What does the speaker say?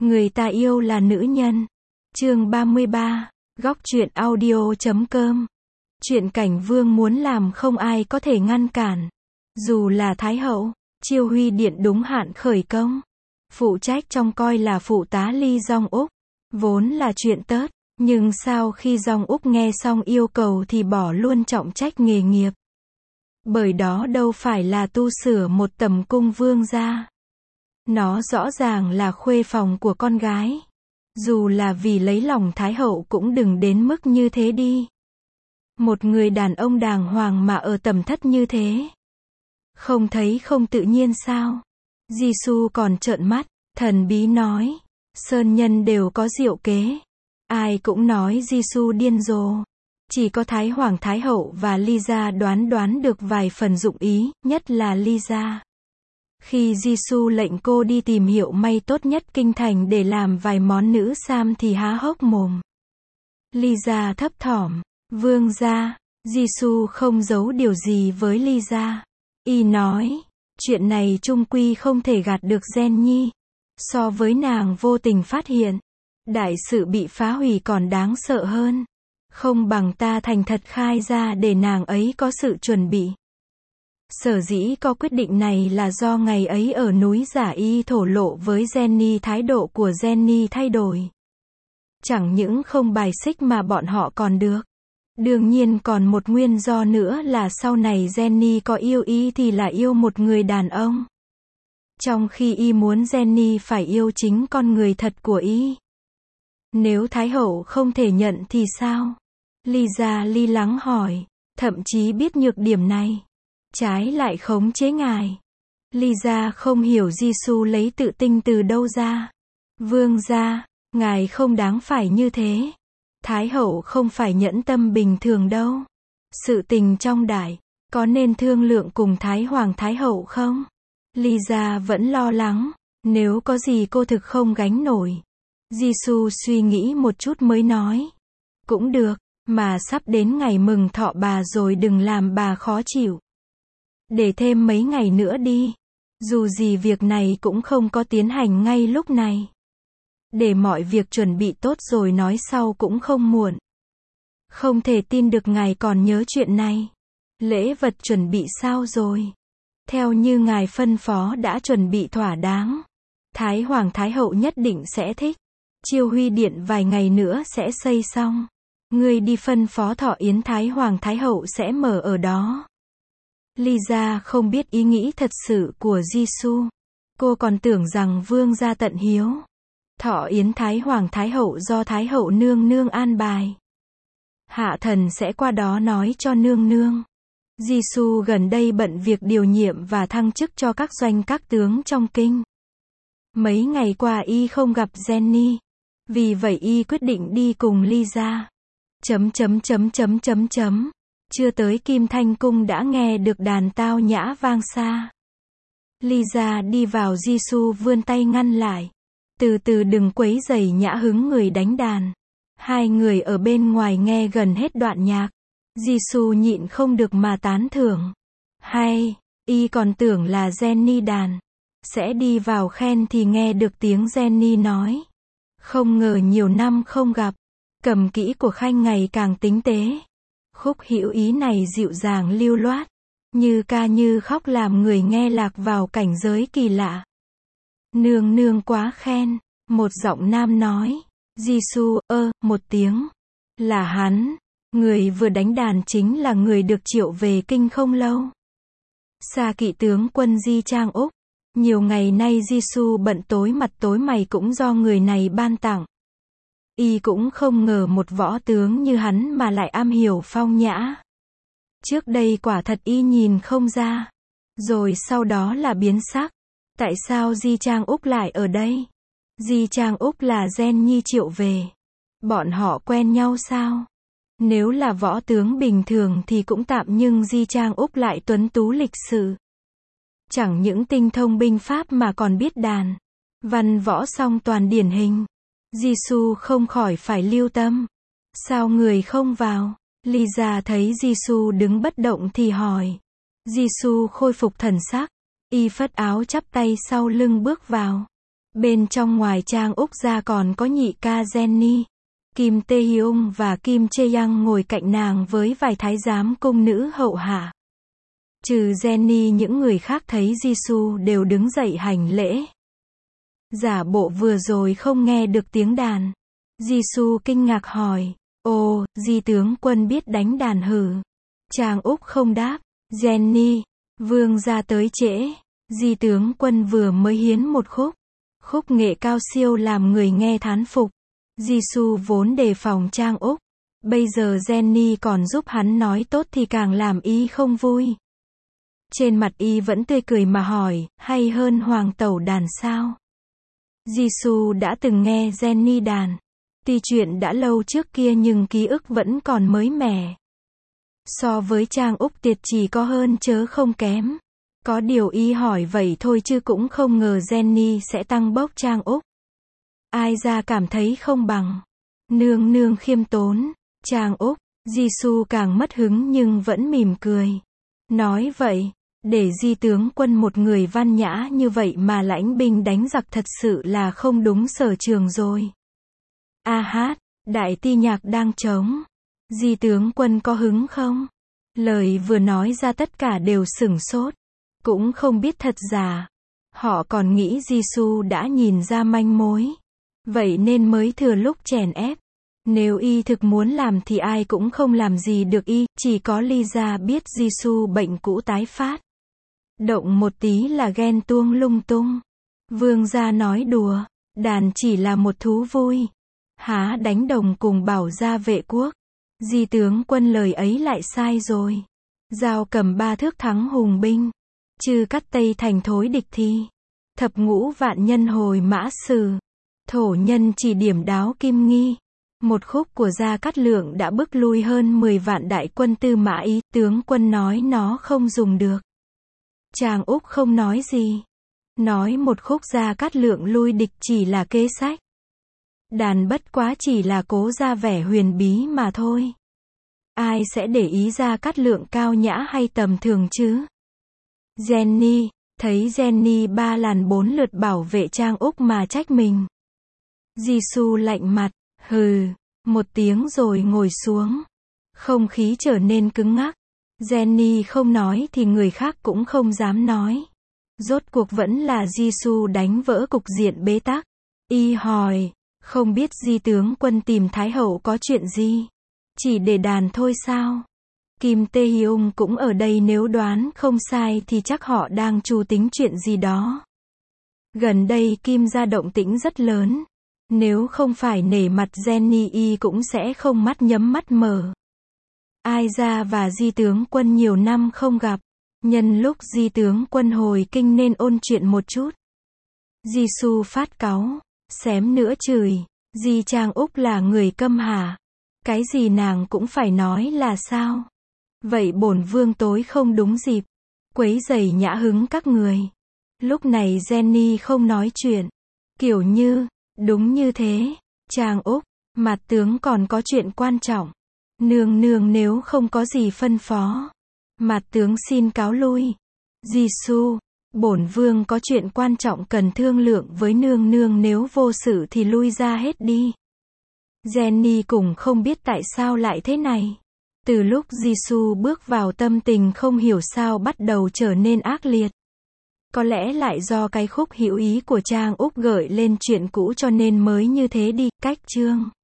Người ta yêu là nữ nhân. Chương 33, góc truyện audio.com. Chuyện Cảnh Vương muốn làm không ai có thể ngăn cản. Dù là Thái Hậu, Chiêu Huy Điện đúng hạn khởi công. Phụ trách trông coi là phụ tá Ly Dong Úc. Vốn là chuyện tớt, nhưng sau khi Dong Úc nghe xong yêu cầu thì bỏ luôn trọng trách nghề nghiệp. Bởi đó đâu phải là tu sửa một tầm cung vương gia. Nó rõ ràng là khuê phòng của con gái. Dù là vì lấy lòng Thái Hậu cũng đừng đến mức như thế đi. Một người đàn ông đàng hoàng mà ở tầm thất như thế. Không thấy không tự nhiên sao? Jisoo còn trợn mắt, thần bí nói. Sơn nhân đều có diệu kế. Ai cũng nói Jisoo điên rồ. Chỉ có Thái Hoàng Thái Hậu và Lisa đoán được vài phần dụng ý, nhất là Lisa. Khi Jisoo lệnh cô đi tìm hiệu may tốt nhất kinh thành để làm vài món nữ sam thì há hốc mồm. Lisa thấp thỏm, vương gia. Jisoo không giấu điều gì với Lisa. Y nói, chuyện này chung quy không thể gạt được Gen Nhi. So với nàng vô tình phát hiện, đại sự bị phá hủy còn đáng sợ hơn. Không bằng ta thành thật khai ra để nàng ấy có sự chuẩn bị. Sở dĩ có quyết định này là do ngày ấy ở núi Giả Y thổ lộ với Jenny thái độ của Jenny thay đổi. Chẳng những không bài xích mà bọn họ còn được. Đương nhiên còn một nguyên do nữa là sau này Jenny có yêu Y thì là yêu một người đàn ông. Trong khi Y muốn Jenny phải yêu chính con người thật của Y. Nếu Thái Hậu không thể nhận thì sao? Lisa li lắng hỏi, thậm chí biết nhược điểm này. Trái lại khống chế ngài. Lisa không hiểu Jisoo lấy tự tin từ đâu ra. Vương gia, ngài không đáng phải như thế. Thái Hậu không phải nhẫn tâm bình thường đâu. Sự tình trong đại, có nên thương lượng cùng Thái Hoàng Thái Hậu không? Lisa vẫn lo lắng, nếu có gì cô thực không gánh nổi. Jisoo suy nghĩ một chút mới nói. Cũng được, mà sắp đến ngày mừng thọ bà rồi đừng làm bà khó chịu. Để thêm mấy ngày nữa đi. Dù gì việc này cũng không có tiến hành ngay lúc này. Để mọi việc chuẩn bị tốt rồi nói sau cũng không muộn. Không thể tin được ngài còn nhớ chuyện này. Lễ vật chuẩn bị sao rồi? Theo như ngài phân phó đã chuẩn bị thỏa đáng. Thái Hoàng Thái Hậu nhất định sẽ thích. Chiêu Huy Điện vài ngày nữa sẽ xây xong. Ngươi đi phân phó thọ yến Thái Hoàng Thái Hậu sẽ mở ở đó. Lisa không biết ý nghĩ thật sự của Jisoo. Cô còn tưởng rằng vương gia tận hiếu. Thọ yến Thái Hoàng Thái Hậu do Thái Hậu nương nương an bài. Hạ thần sẽ qua đó nói cho nương nương. Jisoo gần đây bận việc điều nhiệm và thăng chức cho các doanh các tướng trong kinh. Mấy ngày qua y không gặp Jenny. Vì vậy y quyết định đi cùng Lisa. Chưa tới Kim Thanh Cung đã nghe được đàn tao nhã vang xa. Lisa đi vào, Jisoo vươn tay ngăn lại. Từ từ đừng quấy rầy nhã hứng người đánh đàn. Hai người ở bên ngoài nghe gần hết đoạn nhạc. Jisoo nhịn không được mà tán thưởng. Hay, y còn tưởng là Jenny đàn. Sẽ đi vào khen thì nghe được tiếng Jenny nói. Không ngờ nhiều năm không gặp. Cầm kỹ của Khanh ngày càng tinh tế. Khúc hữu ý này dịu dàng lưu loát. Như ca như khóc làm người nghe lạc vào cảnh giới kỳ lạ. Nương nương quá khen. Một giọng nam nói. Jisoo, một tiếng. Là hắn. Người vừa đánh đàn chính là người được triệu về kinh không lâu. Xa kỵ tướng quân Di Trang Úc. Nhiều ngày nay Jisoo bận tối mặt tối mày cũng do người này ban tặng. Y cũng không ngờ một võ tướng như hắn mà lại am hiểu phong nhã. Trước đây quả thật y nhìn không ra. Rồi sau đó là biến sắc. Tại sao Di Trang Úc lại ở đây? Di Trang Úc là Gen Nhi triệu về. Bọn họ quen nhau sao? Nếu là võ tướng bình thường thì cũng tạm, nhưng Di Trang Úc lại tuấn tú lịch sự. Chẳng những tinh thông binh pháp mà còn biết đàn. Văn võ song toàn điển hình. Jisoo không khỏi phải lưu tâm. Sao người không vào? Lisa thấy Jisoo đứng bất động thì hỏi. Jisoo khôi phục thần sắc. Y phất áo chắp tay sau lưng bước vào. Bên trong ngoài Trang Úc ra còn có nhị ca Jenny, Kim Tae-hyung và Kim Chae-young ngồi cạnh nàng với vài thái giám cung nữ hậu hạ. Trừ Jenny, những người khác thấy Jisoo đều đứng dậy hành lễ. Giả bộ vừa rồi không nghe được tiếng đàn. Jisoo kinh ngạc hỏi, ồ, Di tướng quân biết đánh đàn hử? Trang Úc không đáp. Jenny, vương gia tới trễ. Di tướng quân vừa mới hiến một khúc nghệ cao siêu làm người nghe thán phục. Jisoo vốn đề phòng Trang Úc. Bây giờ Jenny còn giúp hắn nói tốt thì càng làm y không vui. Trên mặt y vẫn tươi cười mà hỏi, hay hơn hoàng tẩu đàn sao? Jisoo đã từng nghe Jenny đàn. Tuy chuyện đã lâu trước kia nhưng ký ức vẫn còn mới mẻ. So với Trang Úc Tiệt chỉ có hơn chớ không kém. Có điều y hỏi vậy thôi chứ cũng không ngờ Jenny sẽ tăng bốc Trang Úc. Ai ra cảm thấy không bằng. Nương nương khiêm tốn. Trang Úc, Jisoo càng mất hứng nhưng vẫn mỉm cười. Nói vậy, để Di tướng quân một người văn nhã như vậy mà lãnh binh đánh giặc thật sự là không đúng sở trường rồi. A hát, đại ti nhạc đang trống. Di tướng quân có hứng không? Lời vừa nói ra tất cả đều sửng sốt. Cũng không biết thật giả. Họ còn nghĩ Jisoo đã nhìn ra manh mối. Vậy nên mới thừa lúc chèn ép. Nếu y thực muốn làm thì ai cũng không làm gì được y, chỉ có Lisa biết Jisoo bệnh cũ tái phát. Động một tí là ghen tuông lung tung. Vương gia nói đùa, đàn chỉ là một thú vui. Há đánh đồng cùng bảo gia vệ quốc. Di tướng quân lời ấy lại sai rồi. Dao cầm 3 thước thắng hùng binh. Chư cắt Tây thành thối địch thi. Thập ngũ vạn nhân hồi mã sử. Thổ nhân chỉ điểm đáo kim nghi. Một khúc của Gia Cát Lượng đã bức lui hơn 10 vạn đại quân Tư Mã Ý. Tướng quân nói nó không dùng được. Trang Úc không nói gì. Nói một khúc Gia Cát Lượng lui địch chỉ là kế sách. Đàn bất quá chỉ là cố ra vẻ huyền bí mà thôi. Ai sẽ để ý Gia Cát Lượng cao nhã hay tầm thường chứ? Jenny, thấy Jenny 3 làn 4 lượt bảo vệ Trang Úc mà trách mình. Jisoo lạnh mặt, hừ, một tiếng rồi ngồi xuống. Không khí trở nên cứng ngắc. Jenny không nói thì người khác cũng không dám nói. Rốt cuộc vẫn là Jisoo đánh vỡ cục diện bế tắc. Y hỏi, không biết Di tướng quân tìm Thái hậu có chuyện gì? Chỉ để đàn thôi sao? Kim Tae-hyung cũng ở đây, nếu đoán không sai thì chắc họ đang trù tính chuyện gì đó. Gần đây Kim gia động tĩnh rất lớn. Nếu không phải nể mặt Jenny y cũng sẽ không mắt nhắm mắt mở. Ai ra và Di tướng quân nhiều năm không gặp. Nhân lúc Di tướng quân hồi kinh nên ôn chuyện một chút. Jisoo phát cáu, xém nữa chửi. Di Trang Úc là người câm hả? Cái gì nàng cũng phải nói là sao? Vậy bổn vương tối không đúng dịp quấy rầy nhã hứng các người. Lúc này Jenny không nói chuyện. Kiểu như, đúng như thế. Trang Úc, mặt tướng còn có chuyện quan trọng. Nương nương nếu không có gì phân phó, mặt tướng xin cáo lui. Jisoo, bổn vương có chuyện quan trọng cần thương lượng với nương nương, nếu vô sự thì lui ra hết đi. Jenny cũng không biết tại sao lại thế này. Từ lúc Jisoo bước vào tâm tình không hiểu sao bắt đầu trở nên ác liệt. Có lẽ lại do cái khúc hữu ý của Trang Úc gợi lên chuyện cũ cho nên mới như thế đi. Cách chương